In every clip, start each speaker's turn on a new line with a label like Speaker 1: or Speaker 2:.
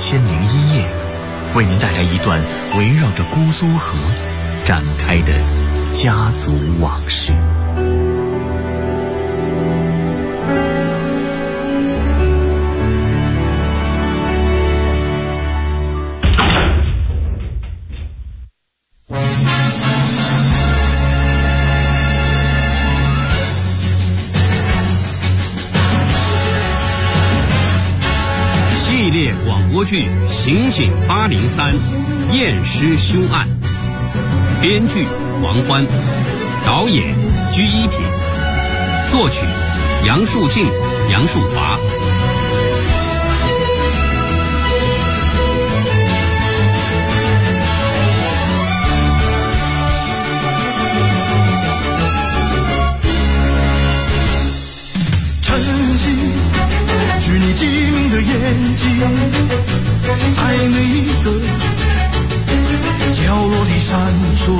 Speaker 1: 1001夜，为您带来一段围绕着姑苏河展开的家族往事。
Speaker 2: 系列广播剧《刑警803》验尸凶案，编剧王欢，导演居一品，作曲杨树静、杨树华。
Speaker 3: 是你机敏的眼睛，在每一个角落里闪烁。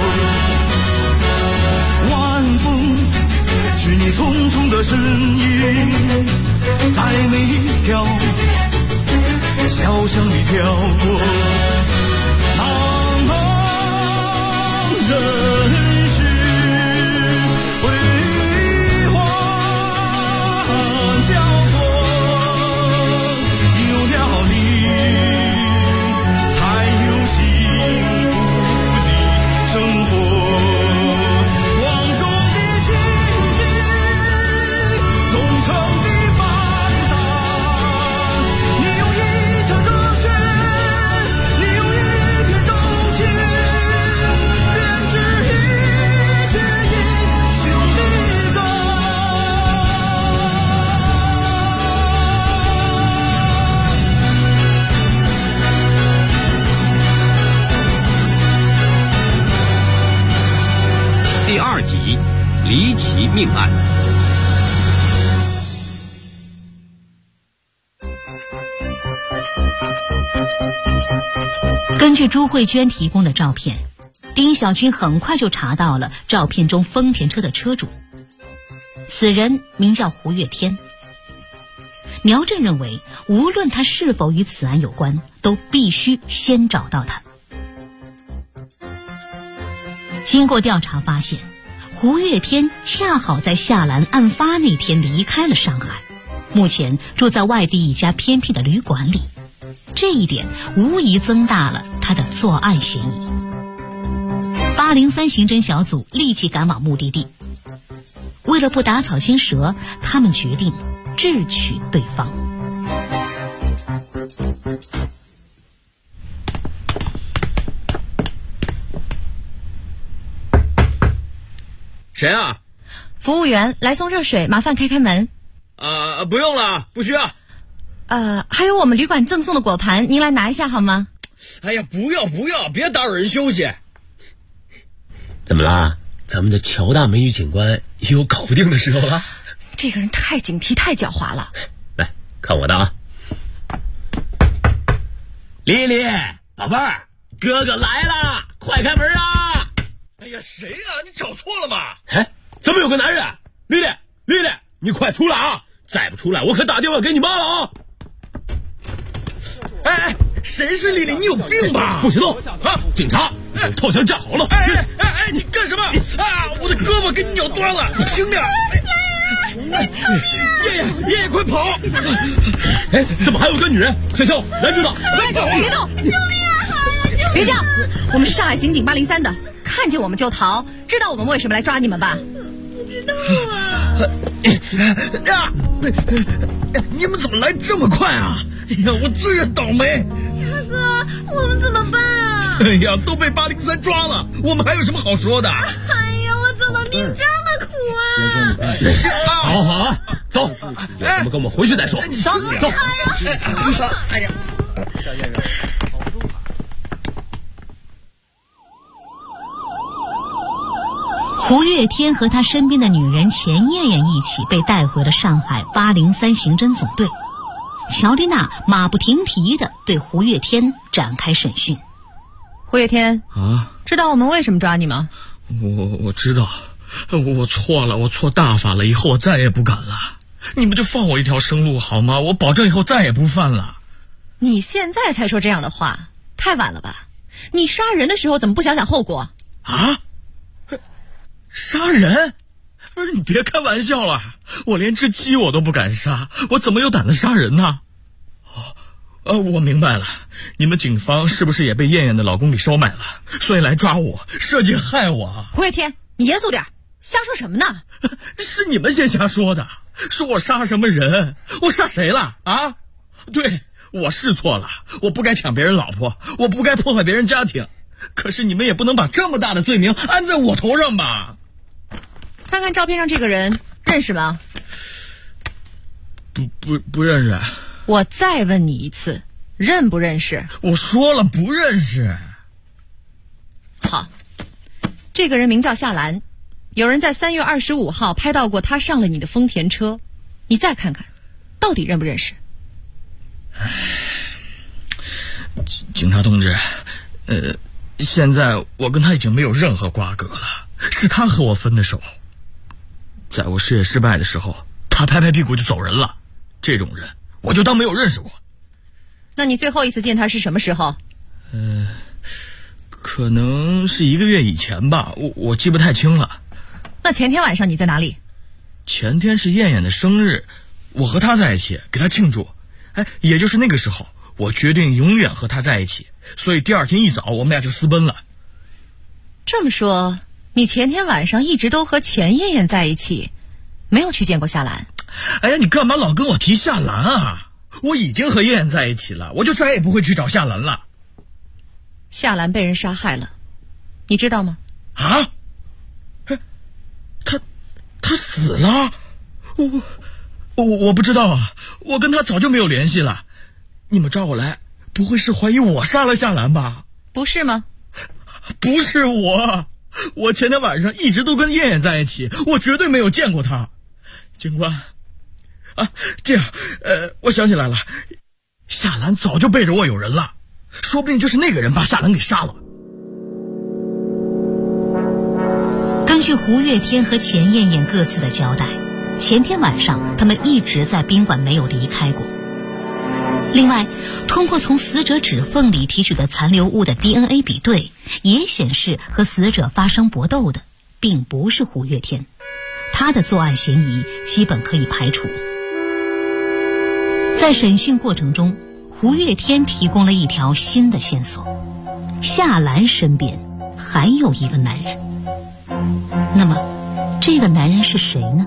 Speaker 3: 晚风是你匆匆的身影，在每一条小巷里飘过。茫茫人世辉煌交错，
Speaker 2: 第2集离奇命案。
Speaker 4: 根据朱慧娟提供的照片，丁小军很快就查到了照片中丰田车的车主，此人名叫胡月天。苗震认为，无论他是否与此案有关，都必须先找到他。经过调查发现，胡月天恰好在夏兰案发那天离开了上海，目前住在外地一家偏僻的旅馆里，这一点无疑增大了他的作案嫌疑。803刑侦小组立即赶往目的地，为了不打草惊蛇，他们决定智取对方。
Speaker 5: 谁啊？
Speaker 6: 服务员，来送热水，麻烦开开门。
Speaker 5: 不用了，不需要。
Speaker 6: 还有我们旅馆赠送的果盘，您来拿一下好吗？
Speaker 5: 哎呀，不要，别打扰人休息。
Speaker 7: 怎么啦？咱们的乔大美女警官也有搞不定的时候了。
Speaker 6: 这个人太警惕，太狡猾了。
Speaker 7: 来看我的啊！丽丽，宝贝儿，哥哥来了，快开门啊！
Speaker 5: 哎呀，谁啊？你找错了吧？
Speaker 7: 哎，怎么有个男人？丽丽，你快出来啊！再不出来，我可打电话给你妈了啊！
Speaker 5: 哎，谁是丽丽？你有病吧？
Speaker 7: 不许动啊！警察，套枪站好了！
Speaker 5: 哎，你干什么？啊！我的胳膊给你咬断了，你轻点！爷爷，快跑！
Speaker 7: 哎，怎么还有个女人？小肖，拦住他！
Speaker 6: 快走！别动！救命啊！别叫！我们是上海刑警803的，看见我们就逃，知道我们为什么来抓你们吧？
Speaker 5: 不知道啊！你们怎么来这么快啊？哎呀，我自认倒霉。
Speaker 6: 大哥，我们怎么办啊？
Speaker 5: 哎呀，都被803抓了，我们还有什么好说的？
Speaker 6: 哎呀，我怎么命这么苦啊！
Speaker 7: 好，走，有什么跟我们回去再说。
Speaker 6: 走。
Speaker 5: 哎呀，
Speaker 4: 胡月天和他身边的女人钱艳艳一起被带回了上海803刑侦总队。乔丽娜马不停蹄地对胡月天展开审讯。
Speaker 6: 胡月天
Speaker 5: 啊，
Speaker 6: 知道我们为什么抓你吗？
Speaker 5: 我知道，我错了，我错大发了，以后我再也不敢了。你们就放我一条生路好吗？我保证以后再也不犯了。
Speaker 6: 你现在才说这样的话，太晚了吧？你杀人的时候怎么不想想后果？
Speaker 5: 啊？杀人？不是，你别开玩笑了，我连只鸡我都不敢杀，我怎么有胆子杀人呢？我明白了，你们警方是不是也被燕燕的老公给收买了，所以来抓我，设计害我？
Speaker 6: 胡月天，你严肃点，瞎说什么呢？
Speaker 5: 是你们先瞎说的，说我杀什么人？我杀谁了啊？对，我是错了，我不该抢别人老婆，我不该破坏别人家庭，可是你们也不能把这么大的罪名安在我头上吧？
Speaker 6: 看看照片上这个人认识吗？
Speaker 5: 不认识。
Speaker 6: 我再问你一次，认不认识？
Speaker 5: 我说了不认识。
Speaker 6: 好，这个人名叫夏兰，有人在3月25号拍到过他上了你的丰田车，你再看看，到底认不认识？
Speaker 5: 警察同志，现在我跟他已经没有任何瓜葛了，是他和我分的手。在我事业失败的时候，他拍拍屁股就走人了，这种人我就当没有认识过。
Speaker 6: 那你最后一次见他是什么时候？
Speaker 5: 可能是1个月以前吧，我记不太清了。
Speaker 6: 那前天晚上你在哪里？
Speaker 5: 前天是燕燕的生日，我和她在一起给她庆祝。也就是那个时候，我决定永远和她在一起，所以第二天一早我们俩就私奔了。
Speaker 6: 这么说，你前天晚上一直都和钱燕燕在一起，没有去见过夏兰？
Speaker 5: 哎呀，你干嘛老跟我提夏兰啊？我已经和燕燕在一起了，我就再也不会去找夏兰了。
Speaker 6: 夏兰被人杀害了，你知道吗？
Speaker 5: 啊？他死了？我不知道啊，我跟他早就没有联系了。你们抓我来，不会是怀疑我杀了夏兰吧？
Speaker 6: 不是吗？
Speaker 5: 不是我前天晚上一直都跟燕燕在一起，我绝对没有见过她。警官，这样，我想起来了，夏兰早就背着我有人了，说不定就是那个人把夏兰给杀了。
Speaker 4: 根据胡月天和钱燕燕各自的交代，前天晚上他们一直在宾馆没有离开过。另外，通过从死者指缝里提取的残留物的 DNA 比对，也显示和死者发生搏斗的并不是胡月天，他的作案嫌疑基本可以排除。在审讯过程中，胡月天提供了一条新的线索，夏兰身边还有一个男人。那么这个男人是谁呢？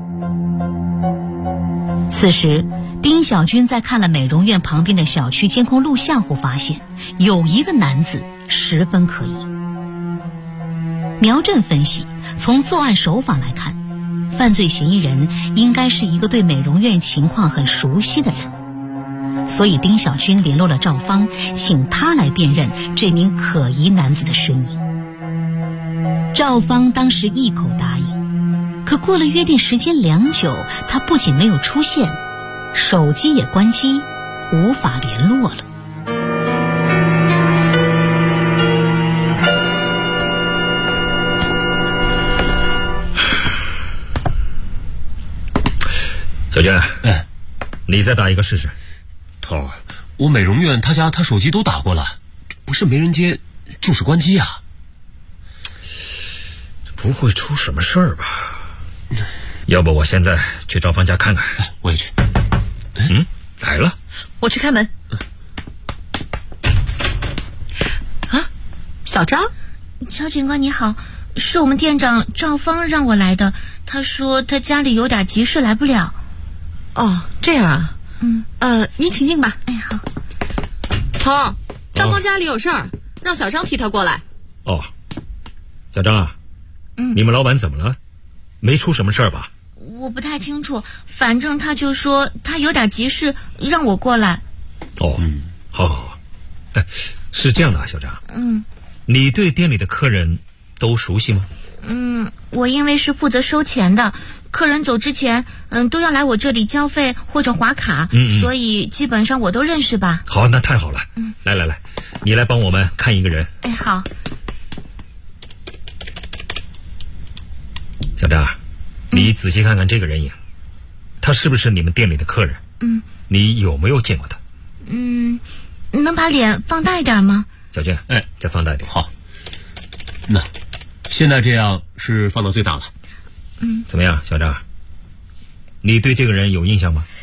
Speaker 4: 此时丁小军在看了美容院旁边的小区监控录像后，发现有一个男子十分可疑。苗振分析，从作案手法来看，犯罪嫌疑人应该是一个对美容院情况很熟悉的人，所以丁小军联络了赵芳，请他来辨认这名可疑男子的身影。赵芳当时一口答应，可过了约定时间良久，他不仅没有出现，手机也关机，无法联络了。
Speaker 8: 小娟，你再打一个试试。
Speaker 9: 头，我美容院他家他手机都打过了，不是没人接，就是关机啊。
Speaker 8: 不会出什么事儿吧？要不我现在去赵芳家看看。
Speaker 9: 我也去。
Speaker 8: 来了。
Speaker 6: 我去开门。啊，小张，
Speaker 10: 乔警官你好，是我们店长赵芳让我来的，他说他家里有点急事来不了。
Speaker 6: 哦，这样啊。您请进吧。
Speaker 10: 哎，好。
Speaker 6: 头，赵芳家里有事儿，让小张替他过来。
Speaker 8: 哦，小张啊。你们老板怎么了？没出什么事儿吧？
Speaker 10: 我不太清楚，反正他就说他有点急事让我过来。
Speaker 8: 哦，好。是这样的啊，小张。你对店里的客人都熟悉吗？
Speaker 10: 我因为是负责收钱的，客人走之前都要来我这里交费或者划卡，所以基本上我都认识吧。
Speaker 8: 好，那太好了。来，你来帮我们看一个人。
Speaker 10: 哎，好。
Speaker 8: 小张，你仔细看看这个人影，他是不是你们店里的客人？你有没有见过他？
Speaker 10: 能把脸放大一点吗？
Speaker 8: 小娟，再放大一点。
Speaker 9: 好，那现在这样是放到最大了。
Speaker 8: 怎么样，小张？你对这个人有印象吗？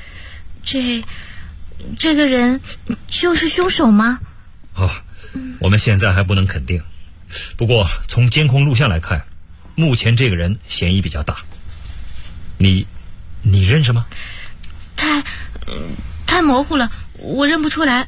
Speaker 10: 这个人就是凶手吗？
Speaker 8: 我们现在还不能肯定，不过从监控录像来看，目前这个人嫌疑比较大。你认识吗？
Speaker 10: 太模糊了，我认不出来。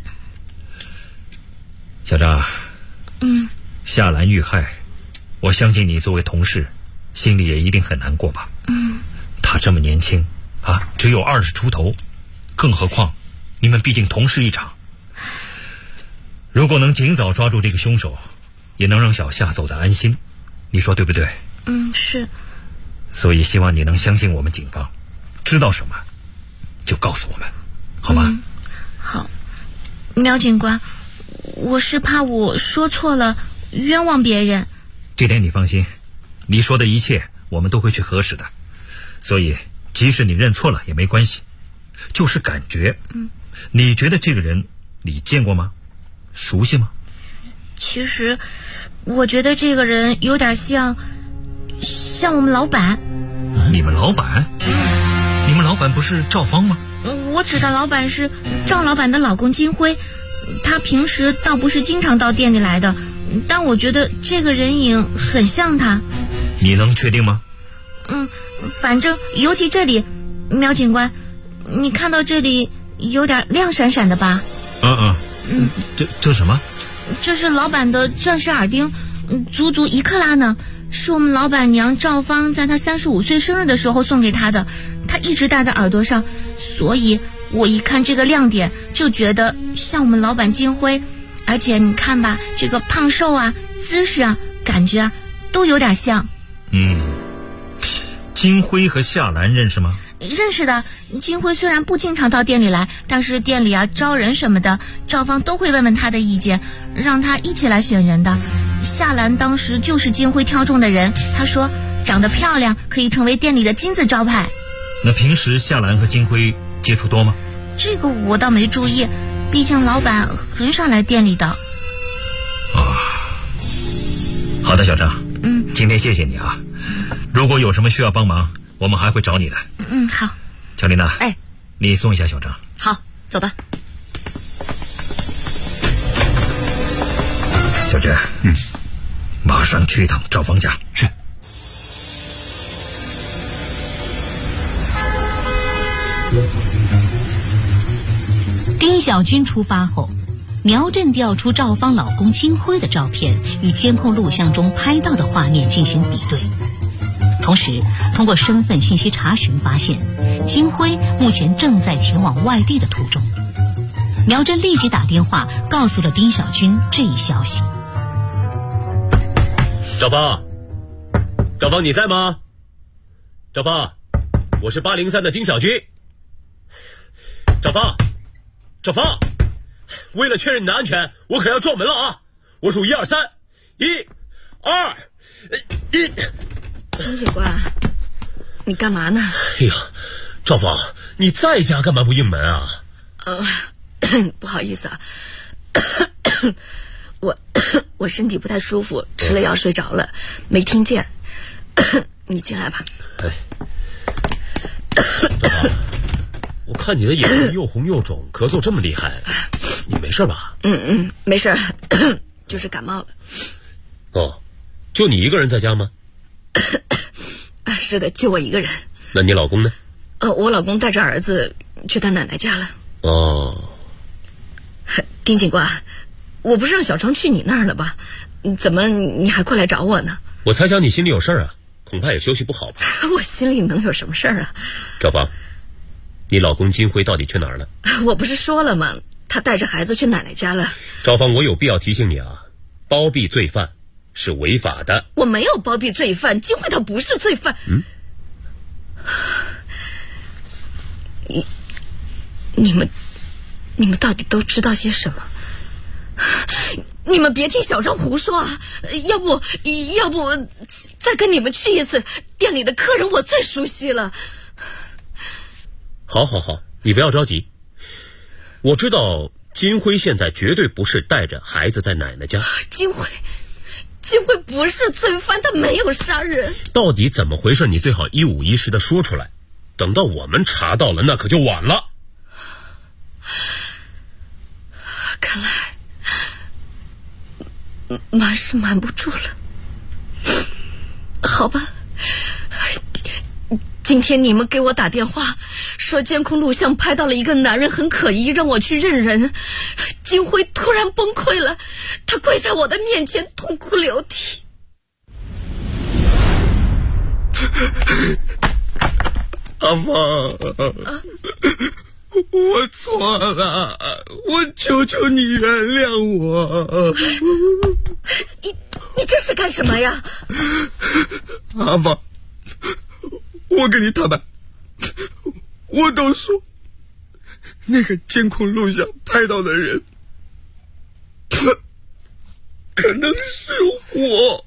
Speaker 8: 小张，夏兰遇害，我相信你作为同事，心里也一定很难过吧？他这么年轻只有20出头，更何况你们毕竟同事一场。如果能尽早抓住这个凶手，也能让小夏走得安心，你说对不对？
Speaker 10: 是。
Speaker 8: 所以希望你能相信我们警方，知道什么就告诉我们，好吗？
Speaker 10: 好。苗警官，我是怕我说错了冤枉别人。
Speaker 8: 这点你放心，你说的一切我们都会去核实的，所以即使你认错了也没关系，就是感觉。你觉得这个人你见过吗？熟悉吗？
Speaker 10: 其实我觉得这个人有点像我们老板。
Speaker 8: 你们老板？你们老板不是赵芳吗？
Speaker 10: 我指的老板是赵老板的老公金辉，他平时倒不是经常到店里来的，但我觉得这个人影很像他。
Speaker 8: 你能确定吗？
Speaker 10: 反正尤其这里，苗警官，你看到这里有点亮闪闪的吧？
Speaker 8: 这是什么？
Speaker 10: 这是老板的钻石耳钉，足足1克拉呢，是我们老板娘赵芳在她35岁生日的时候送给她的，她一直戴在耳朵上，所以我一看这个亮点就觉得像我们老板金辉，而且你看吧，这个胖瘦姿势感觉都有点像。
Speaker 8: 金辉和夏兰认识吗？
Speaker 10: 认识的。金辉虽然不经常到店里来，但是店里招人什么的，赵芳都会问问他的意见，让他一起来选人的。夏兰当时就是金辉挑中的人，他说长得漂亮可以成为店里的金字招牌。
Speaker 8: 那平时夏兰和金辉接触多吗？
Speaker 10: 这个我倒没注意，毕竟老板很少来店里的。
Speaker 8: 好的，小张。今天谢谢你如果有什么需要帮忙，我们还会找你的。
Speaker 10: 好。
Speaker 8: 乔丽娜，你送一下小张。
Speaker 6: 好，走吧。
Speaker 8: 小娟，马上去一趟赵芳家。
Speaker 9: 是。
Speaker 4: 丁小军出发后，苗振调出赵芳老公金辉的照片与监控录像中拍到的画面进行比对，同时通过身份信息查询发现，金辉目前正在前往外地的途中。苗振立即打电话告诉了丁小军这一消息。
Speaker 9: 赵芳，你在吗？赵芳，我是803的丁小军。赵芳，为了确认你的安全，我可要撞门了我数1、2、3，1、2、1。
Speaker 6: 丁警官，你干嘛呢？
Speaker 9: 哎呀，赵芳，你在家干嘛不应门
Speaker 6: 不好意思我身体不太舒服，吃了药睡着了，没听见。你进来吧。
Speaker 9: 赵芳，我看你的眼睛又红又肿，咳嗽这么厉害，你没事吧？
Speaker 6: 没事，就是感冒了。
Speaker 9: 就你一个人在家吗？
Speaker 6: 是的，就我一个人。
Speaker 9: 那你老公呢？
Speaker 6: 我老公带着儿子去他奶奶家了。丁警官，我不是让小张去你那儿了吧？怎么你还过来找我呢？
Speaker 9: 我猜想你心里有事儿恐怕也休息不好吧。
Speaker 6: 我心里能有什么事儿
Speaker 9: 赵芳，你老公金辉到底去哪儿了？
Speaker 6: 我不是说了吗？他带着孩子去奶奶家了。
Speaker 9: 赵芳，我有必要提醒你包庇罪犯是违法的。
Speaker 6: 我没有包庇罪犯，金辉他不是罪犯。你们到底都知道些什么？你们别听小张胡说要不再跟你们去一次，店里的客人我最熟悉了。
Speaker 9: 好，你不要着急。我知道金辉现在绝对不是带着孩子在奶奶家。
Speaker 10: 金辉不是罪犯，他没有杀人。
Speaker 9: 到底怎么回事？你最好一五一十的说出来，等到我们查到了，那可就晚了。
Speaker 10: 看来瞒是瞒不住了。好吧，今天你们给我打电话说监控录像拍到了一个男人很可疑，让我去认人。金辉突然崩溃了，他跪在我的面前痛哭流涕。
Speaker 3: 阿芳，我错了，我求求你原谅我。
Speaker 10: 你这是干什么呀？
Speaker 3: 阿芳，我跟你坦白，我都说那个监控录像拍到的人可能是我。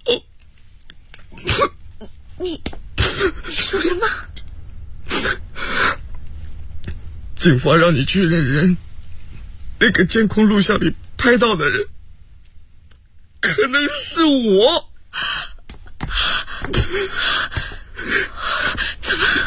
Speaker 10: 你说什么？
Speaker 3: 警方让你去认人，那个监控录像里拍到的人可能是我。
Speaker 10: 怎么？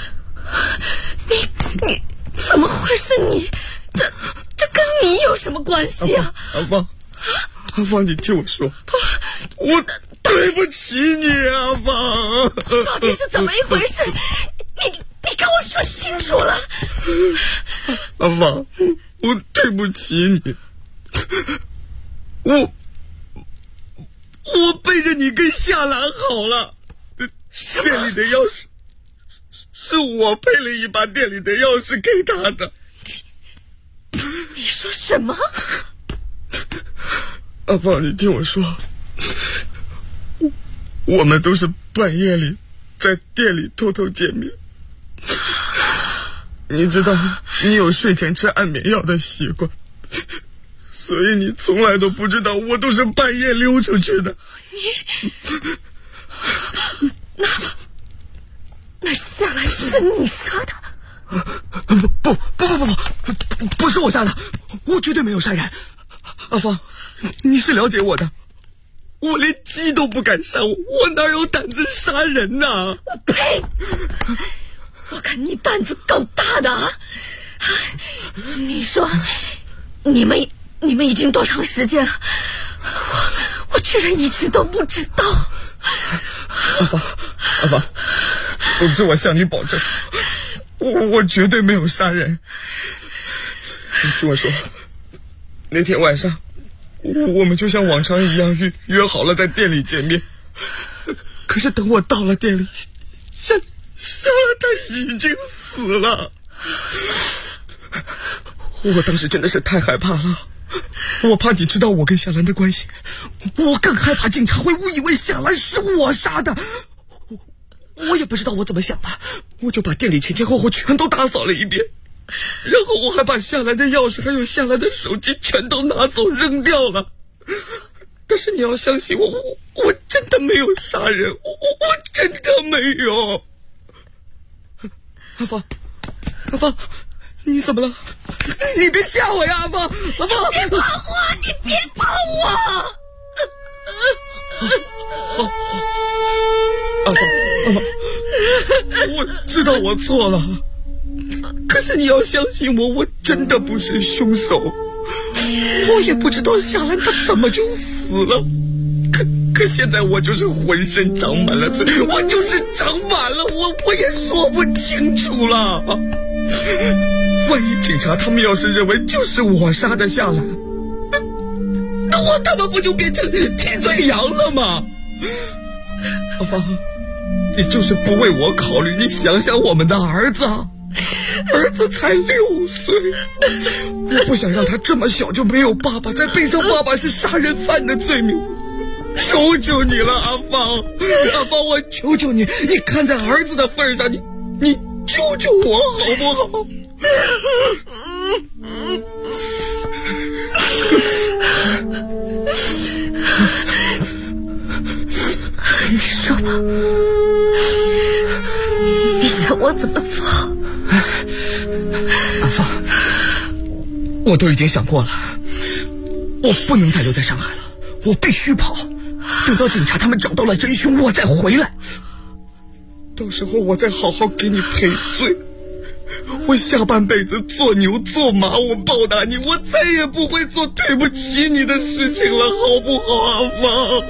Speaker 10: 你怎么会是你？这跟你有什么关系啊？
Speaker 3: 阿芳，你听我说，我对不起你，阿芳。
Speaker 10: 到底是怎么一回事？你跟我说清楚了。
Speaker 3: 阿芳，我对不起你，我背着你跟夏兰好了，店里的钥匙是我配了一把店里的钥匙给他的。
Speaker 10: 你说什么？
Speaker 3: 阿芳，你听我说，我们都是半夜里在店里偷偷见面。你知道你有睡前吃安眠药的习惯，所以你从来都不知道我都是半夜溜出去的。
Speaker 10: 那夏兰是你杀的？
Speaker 3: 不是我杀的，我绝对没有杀人。阿芳，你是了解我的，我连鸡都不敢杀，我哪有胆子杀人呢？
Speaker 10: 我呸！我看你胆子够大的啊！你说你们已经多长时间了？我居然一直都不知道。
Speaker 3: 阿芳，总之我向你保证，我绝对没有杀人。你听我说，那天晚上我们就像往常一样约好了在店里见面，可是等我到了店里，夏兰他已经死了。我当时真的是太害怕了，我怕你知道我跟夏兰的关系，我更害怕警察会误以为夏兰是我杀的。我也不知道我怎么想的，我就把店里前前后后全都打扫了一遍，然后我还把夏兰的钥匙还有夏兰的手机全都拿走扔掉了。但是你要相信我，我真的没有杀人，我真的没有。阿芳，你怎么了？你别吓我呀，阿芳！
Speaker 10: 你别跑我！你别跑我！
Speaker 3: 阿芳，我知道我错了，可是你要相信我，我真的不是凶手。我也不知道夏兰她怎么就死了，可现在我就是浑身长满了罪，我就是长满了，我也说不清楚了。万一警察他们要是认为就是我杀的夏兰，那他们不就变成替罪羊了吗？阿芳，你就是不为我考虑，你想想我们的儿子才6岁，我不想让他这么小就没有爸爸，再背上爸爸是杀人犯的罪名。求求你了，阿芳，我求求你，你看在儿子的份上，你救救我好不好？
Speaker 10: 你说吧，你想我怎么做？
Speaker 3: 阿芳， 我都已经想过了，我不能再留在上海了，我必须跑。等到警察他们找到了真凶，我再回来。到时候我再好好给你赔罪。我下半辈子做牛做马，我报答你，我再也不会做对不起你的事情了，好不好，阿芳？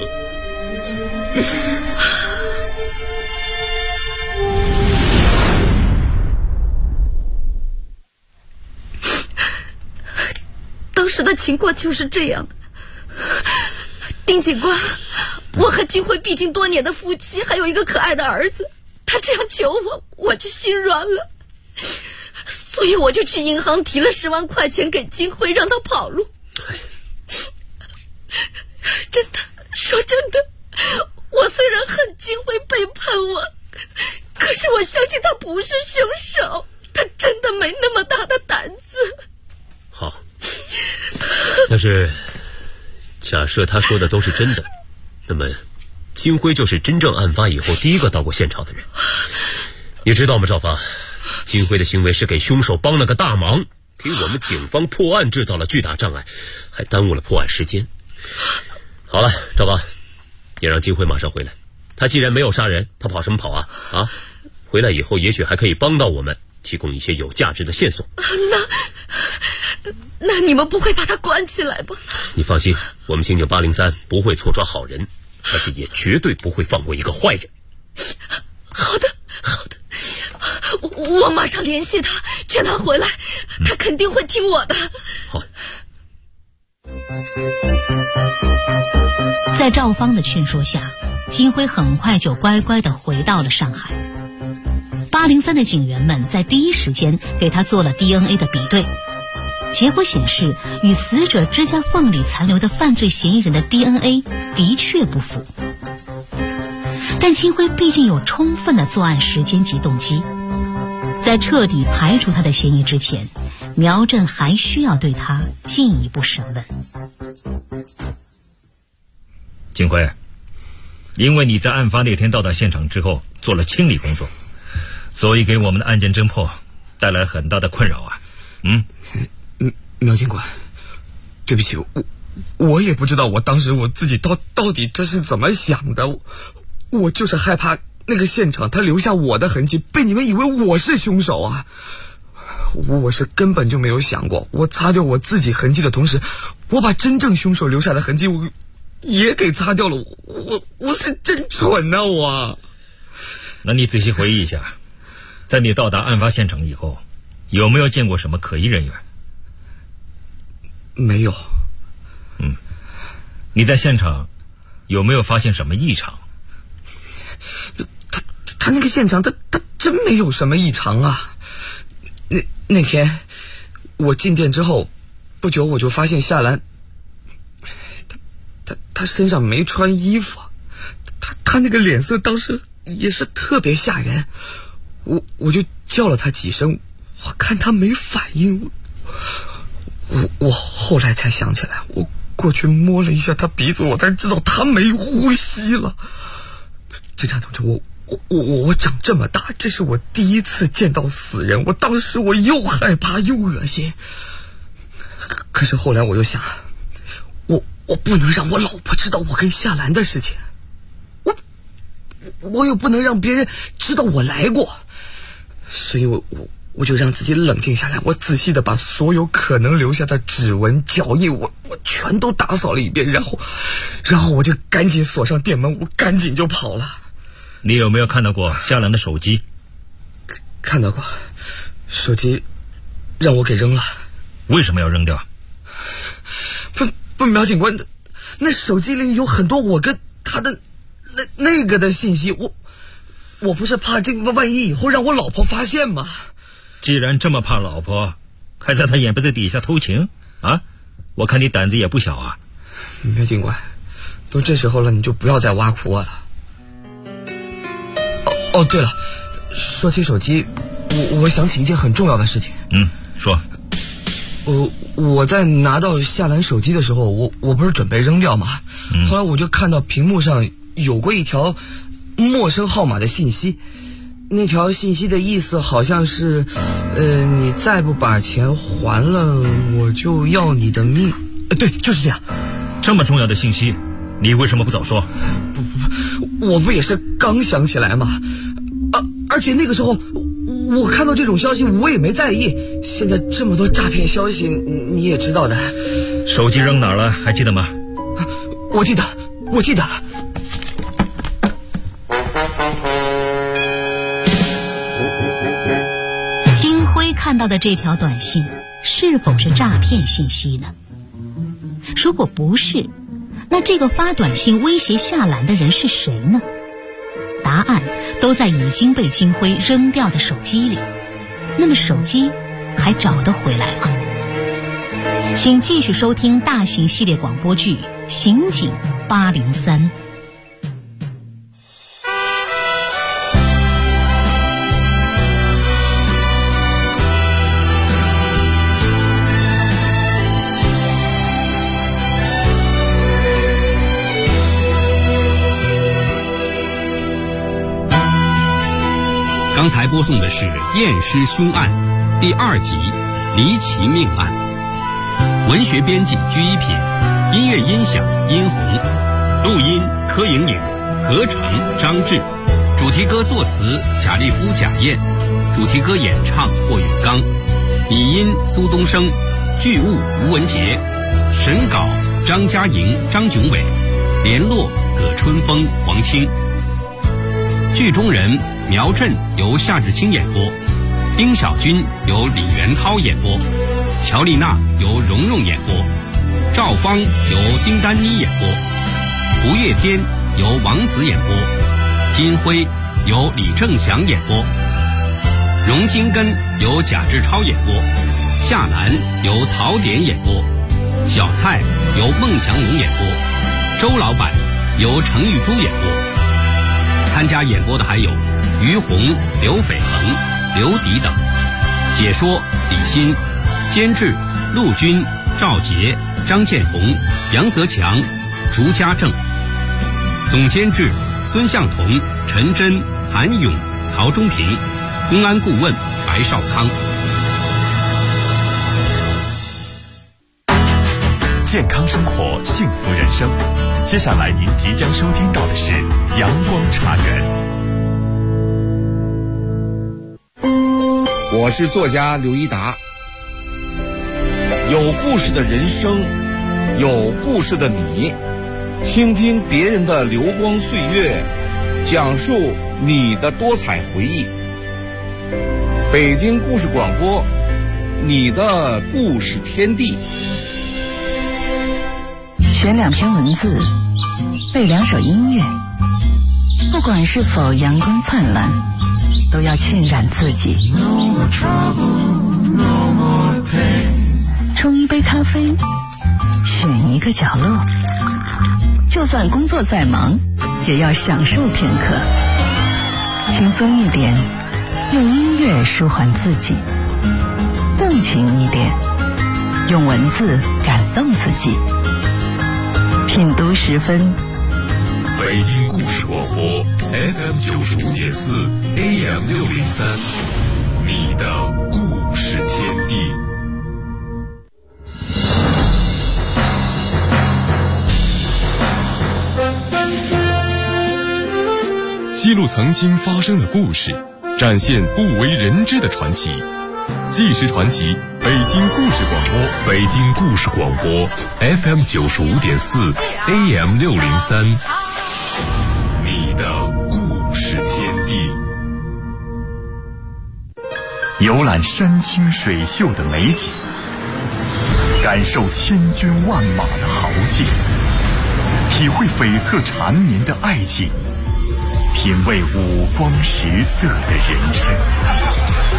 Speaker 10: 当时的情况就是这样的。丁警官，我和金辉毕竟多年的夫妻，还有一个可爱的儿子，他这样求我，我就心软了，所以我就去银行提了10万块钱给金辉，让他跑路。真的，说真的，我虽然恨金辉背叛我，可是我相信他不是凶手，他真的没那么大的胆子。
Speaker 9: 好，但是假设他说的都是真的，那么金辉就是真正案发以后第一个到过现场的人。你知道吗，赵发，金辉的行为是给凶手帮了个大忙，给我们警方破案制造了巨大障碍，还耽误了破案时间。好了，赵发，你让金辉马上回来，他既然没有杀人，他跑什么跑啊？回来以后也许还可以帮到我们，提供一些有价值的线索。
Speaker 10: 那你们不会把他关起来吧？
Speaker 9: 你放心，我们刑警803不会错抓好人，但是也绝对不会放过一个坏人。
Speaker 10: 好的，我马上联系他，劝他回来，他肯定会听我的。
Speaker 9: 好。
Speaker 4: 在赵芳的劝说下，金辉很快就乖乖地回到了上海。803的警员们在第一时间给他做了 DNA 的比对，结果显示与死者指甲缝里残留的犯罪嫌疑人的 DNA 的确不符。但金辉毕竟有充分的作案时间及动机，在彻底排除他的嫌疑之前，苗振还需要对他进一步审问。
Speaker 8: 金辉，因为你在案发那天到达现场之后做了清理工作，所以给我们的案件侦破带来很大的困扰啊。
Speaker 3: 苗警官，对不起，我也不知道我当时我自己到底这是怎么想的，我就是害怕那个现场他留下我的痕迹，被你们以为我是凶手啊。我是根本就没有想过，我擦掉我自己痕迹的同时，我把真正凶手留下的痕迹我也给擦掉了。我是真蠢啊我。
Speaker 8: 那你仔细回忆一下，在你到达案发现场以后，有没有见过什么可疑人员？
Speaker 3: 没有。
Speaker 8: 你在现场有没有发现什么异常？
Speaker 3: 他那个现场他真没有什么异常啊。那天我进店之后不久，我就发现夏兰他身上没穿衣服，他那个脸色当时也是特别吓人。我就叫了他几声，我看他没反应，我后来才想起来，我过去摸了一下他鼻子，我才知道他没呼吸了。警察同志，我长这么大，这是我第一次见到死人，我当时我又害怕又恶心。可是后来我又想，我不能让我老婆知道我跟夏兰的事情，我也不能让别人知道我来过，所以我就让自己冷静下来，我仔细的把所有可能留下的指纹脚印我全都打扫了一遍，然后我就赶紧锁上店门，我赶紧就跑了。
Speaker 8: 你有没有看到过夏兰的手机？
Speaker 3: 看到过，手机让我给扔了。
Speaker 8: 为什么要扔掉？
Speaker 3: 不，苗警官，那手机里有很多我跟他的那个的信息，我不是怕这个万一以后让我老婆发现吗？
Speaker 8: 既然这么怕老婆，还在他眼皮子底下偷情啊？我看你胆子也不小啊。
Speaker 3: 苗警官，都这时候了，你就不要再挖苦我了。哦，对了，说起手机，我想起一件很重要的事情。
Speaker 8: 说。
Speaker 3: 我在拿到夏兰手机的时候，我不是准备扔掉吗？后来我就看到屏幕上有过一条陌生号码的信息，
Speaker 11: 那条信息的意思好像是，你再不把钱还了，我就要你的命。对，就是这样。
Speaker 8: 这么重要的信息，你为什么不早说？
Speaker 11: 我不也是刚想起来吗？而且那个时候我看到这种消息我也没在意，现在这么多诈骗消息你也知道的。
Speaker 8: 手机扔哪儿了还记得吗？
Speaker 11: 我记得。
Speaker 4: 金辉看到的这条短信是否是诈骗信息呢？如果不是，那这个发短信威胁夏兰的人是谁呢？答案都在已经被金辉扔掉的手机里。那么手机还找得回来吗？请继续收听大型系列广播剧《刑警803》。
Speaker 2: 刚才播送的是《验尸凶案》第2集《离奇命案》，文学编辑居一品，音乐音响殷红，录音柯莹莹，合成张志，主题歌作词贾立夫、贾燕，主题歌演唱霍永刚，拟音苏东升，剧务吴文杰，审稿张嘉莹、张炯伟，联络葛春风、黄青。剧中人苗振由夏志清演播，丁小军由李元涛演播，乔丽娜由蓉蓉演播，赵芳由丁丹妮演播，吴月天由王子演播，金辉由李正祥演播，荣金根由贾志超演播，夏兰由陶典演播，小蔡由孟祥龙演播，周老板由程玉珠演播。参加演播的还有于红、刘斐恒、刘迪等，解说李欣，监制陆军、赵杰、张建红、杨泽强、竹家正，总监制孙向同、陈真、韩勇、曹忠平，公安顾问白少康。
Speaker 12: 健康生活，幸福人生。接下来您即将收听到的是阳光茶园。
Speaker 13: 我是作家刘一达。有故事的人生，有故事的你，倾听别人的流光岁月，讲述你的多彩回忆。北京故事广播，你的故事天地。
Speaker 14: 选2篇文字，背2首音乐，不管是否阳光灿烂，都要浸染自己。冲一杯咖啡，选一个角落，就算工作再忙，也要享受片刻。轻松一点，用音乐舒缓自己；动情一点，用文字感动自己。品读10分，
Speaker 12: 北京故事广播 FM 95.4 AM 603，你的故事天地。记录曾经发生的故事，展现不为人知的传奇。纪实传奇，北京故事广播，北京故事广播 FM 95.4 AM 603，你的故事天地。
Speaker 1: 游览山清水秀的美景，感受千军万马的豪气，体会悱恻缠绵的爱情，品味五光十色的人生。